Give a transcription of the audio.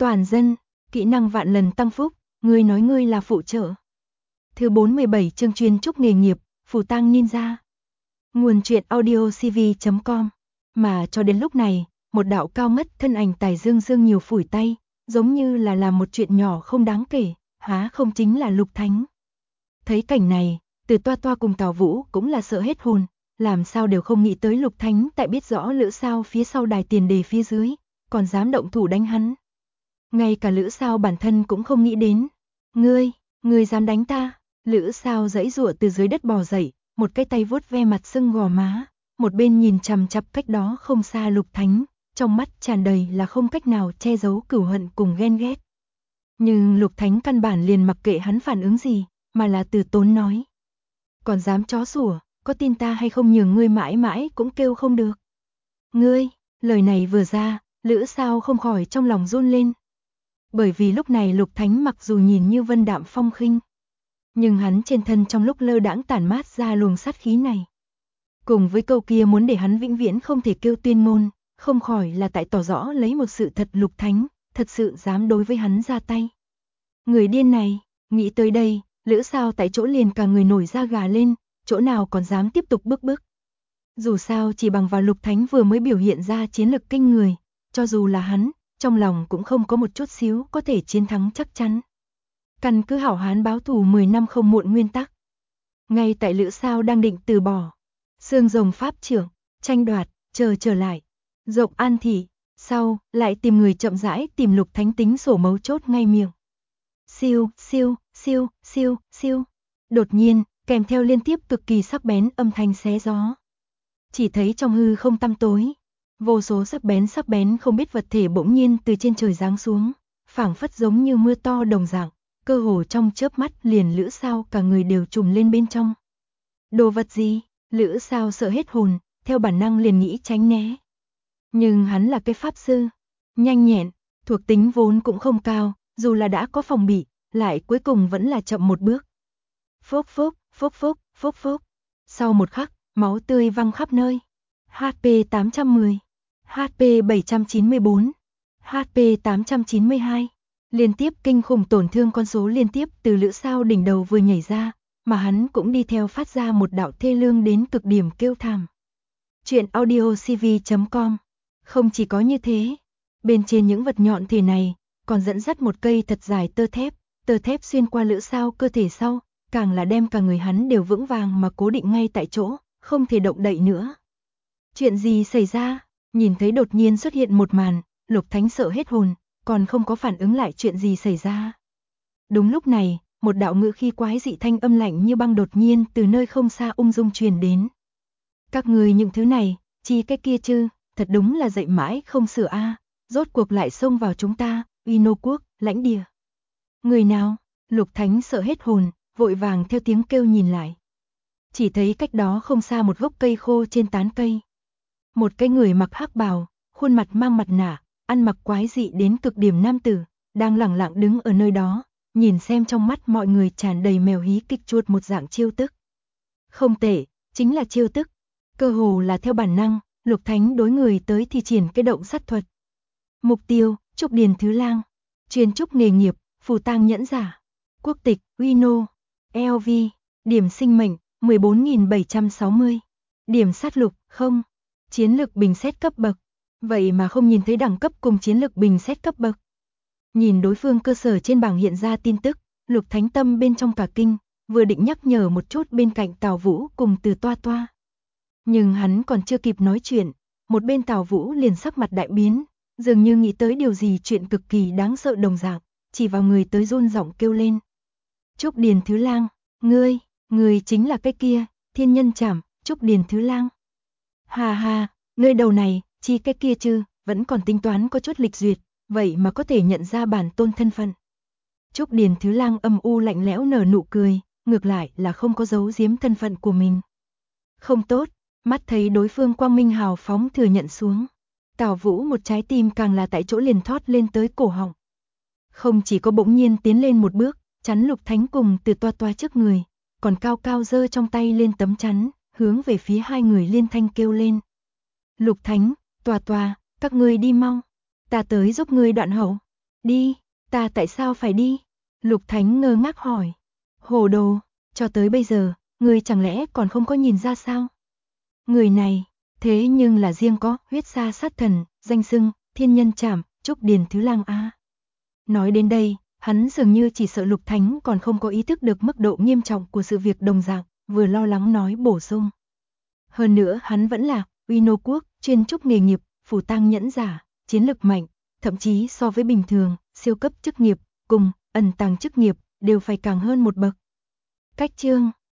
Toàn dân, kỹ năng vạn lần tăng phúc, ngươi nói ngươi là phụ trợ. Thứ 47 chương chuyên trúc nghề nghiệp, phù tang ninja. Nguồn truyện audiocv.com. Mà cho đến lúc này, một đạo cao ngất thân ảnh tài dương dương nhiều phủi tay, giống như là làm một chuyện nhỏ không đáng kể, há không chính là Lục Thánh. Thấy cảnh này, Từ Toa Toa cùng Tào Vũ cũng là sợ hết hồn, làm sao đều không nghĩ tới Lục Thánh tại biết rõ Lữ Sao phía sau đài tiền đề phía dưới, còn dám động thủ đánh hắn. Ngay cả Lữ Sao bản thân cũng không nghĩ đến. Ngươi dám đánh ta? Lữ Sao giãy giụa từ dưới đất bò dậy, một cái tay vuốt ve mặt sưng gò má, một bên nhìn chằm chằm cách đó không xa Lục Thánh, trong mắt tràn đầy là không cách nào che giấu cừu hận cùng ghen ghét. Nhưng Lục Thánh căn bản liền mặc kệ hắn phản ứng gì, mà là từ tốn nói. Còn dám chó sủa, có tin ta hay không nhường ngươi mãi mãi cũng kêu không được. Ngươi, lời này vừa ra, Lữ Sao không khỏi trong lòng run lên. Bởi vì lúc này Lục Thánh mặc dù nhìn như vân đạm phong khinh, nhưng hắn trên thân trong lúc lơ đãng tản mát ra luồng sát khí này. Cùng với câu kia muốn để hắn vĩnh viễn không thể kêu tuyên ngôn, không khỏi là tại tỏ rõ lấy một sự thật Lục Thánh, thật sự dám đối với hắn ra tay. Người điên này, nghĩ tới đây, Lữ Sao tại chỗ liền cả người nổi da gà lên, chỗ nào còn dám tiếp tục bức. Dù sao chỉ bằng vào Lục Thánh vừa mới biểu hiện ra chiến lực kinh người, cho dù là hắn, trong lòng cũng không có một chút xíu có thể chiến thắng chắc chắn. Căn cứ hảo hán báo thù 10 năm không muộn nguyên tắc. Ngay tại Lữ Sao đang định từ bỏ, xương rồng pháp trưởng, tranh đoạt, trở lại. Rộng An thị, sau, lại tìm người chậm rãi tìm Lục Thánh tính sổ mấu chốt ngay miệng. Siêu. Đột nhiên, kèm theo liên tiếp cực kỳ sắc bén âm thanh xé gió. Chỉ thấy trong hư không tăm tối, vô số sắc bén không biết vật thể bỗng nhiên từ trên trời giáng xuống, phảng phất giống như mưa to đồng dạng, cơ hồ trong chớp mắt liền Lữ Sao cả người đều trùm lên bên trong. Đồ vật gì? Lữ Sao sợ hết hồn, theo bản năng liền nghĩ tránh né. Nhưng hắn là cái pháp sư, nhanh nhẹn, thuộc tính vốn cũng không cao, dù là đã có phòng bị, lại cuối cùng vẫn là chậm một bước. Phốc. Sau một khắc, máu tươi văng khắp nơi. HP 810, HP 794, HP 892. Liên tiếp kinh khủng tổn thương con số liên tiếp từ Lữ Sao đỉnh đầu vừa nhảy ra, mà hắn cũng đi theo phát ra một đạo thê lương đến cực điểm kêu thảm. Chuyện audiocv.com. Không chỉ có như thế, bên trên những vật nhọn thể này, còn dẫn dắt một cây thật dài tơ thép xuyên qua Lữ Sao cơ thể sau, càng là đem cả người hắn đều vững vàng mà cố định ngay tại chỗ, không thể động đậy nữa. Chuyện gì xảy ra? Nhìn thấy đột nhiên xuất hiện một màn, Lục Thánh sợ hết hồn, còn không có phản ứng lại chuyện gì xảy ra. Đúng lúc này, một đạo ngữ khí quái dị thanh âm lạnh như băng đột nhiên từ nơi không xa ung dung truyền đến. Các người những thứ này, chi cái kia chứ, thật đúng là dậy mãi không sửa a, rốt cuộc lại xông vào chúng ta, Uy Nô quốc, lãnh địa. Người nào? Lục Thánh sợ hết hồn, vội vàng theo tiếng kêu nhìn lại. Chỉ thấy cách đó không xa một gốc cây khô trên tán cây. Một cái người mặc hắc bào, khuôn mặt mang mặt nạ, ăn mặc quái dị đến cực điểm nam tử, đang lẳng lặng đứng ở nơi đó, nhìn xem trong mắt mọi người tràn đầy mèo hí kích chuột một dạng chiêu tức. Không tệ, chính là chiêu tức. Cơ hồ là theo bản năng, Lục Thánh đối người tới thi triển cái động sát thuật. Mục tiêu, Trúc Điền Thứ Lang. Chuyên trúc nghề nghiệp, phù tang nhẫn giả. Quốc tịch, Uy Nô. LV. Điểm sinh mệnh, 14.760. Điểm sát lục, 0. Chiến lực bình xét cấp bậc. Vậy mà không nhìn thấy đẳng cấp cùng chiến lực bình xét cấp bậc. Nhìn đối phương cơ sở trên bảng hiện ra tin tức, Lục Thánh tâm bên trong cả kinh, vừa định nhắc nhở một chút bên cạnh Tào Vũ cùng Từ Toa Toa. Nhưng hắn còn chưa kịp nói chuyện, một bên Tào Vũ liền sắc mặt đại biến, dường như nghĩ tới điều gì chuyện cực kỳ đáng sợ đồng dạng, chỉ vào người tới run giọng kêu lên. Trúc Điền Thứ Lang, ngươi chính là cái kia, thiên nhân trảm, Trúc Điền Thứ Lang. Ha, ngươi đầu này, chi cái kia chứ, vẫn còn tính toán có chút lịch duyệt, vậy mà có thể nhận ra bản tôn thân phận. Trúc Điền Thứ Lang âm u lạnh lẽo nở nụ cười, ngược lại là không có giấu giếm thân phận của mình. Không tốt, mắt thấy đối phương quang minh hào phóng thừa nhận xuống. Tào Vũ một trái tim càng là tại chỗ liền thoát lên tới cổ họng. Không chỉ có bỗng nhiên tiến lên một bước, chắn Lục Thánh cùng Từ Toa Toa trước người, còn cao cao giơ trong tay lên tấm chắn, hướng về phía hai người liên thanh kêu lên. Lục Thánh, Toa Toa, các ngươi đi mau, ta tới giúp ngươi đoạn hậu. Đi, ta tại sao phải đi? Lục Thánh ngơ ngác hỏi. Hồ đồ, cho tới bây giờ, ngươi chẳng lẽ còn không có nhìn ra sao? Người này, thế nhưng là riêng có huyết sa sát thần, danh xưng, thiên nhân trảm, trúc điền thứ lang a. Nói đến đây, hắn dường như chỉ sợ Lục Thánh còn không có ý thức được mức độ nghiêm trọng của sự việc đồng dạng, vừa lo lắng nói bổ sung. Hơn nữa hắn vẫn là Uy Nô Quốc, chuyên trúc nghề nghiệp, phù tang nhẫn giả, chiến lực mạnh, thậm chí so với bình thường, siêu cấp chức nghiệp, cùng ẩn tàng chức nghiệp, đều phải càng hơn một bậc. Cách chương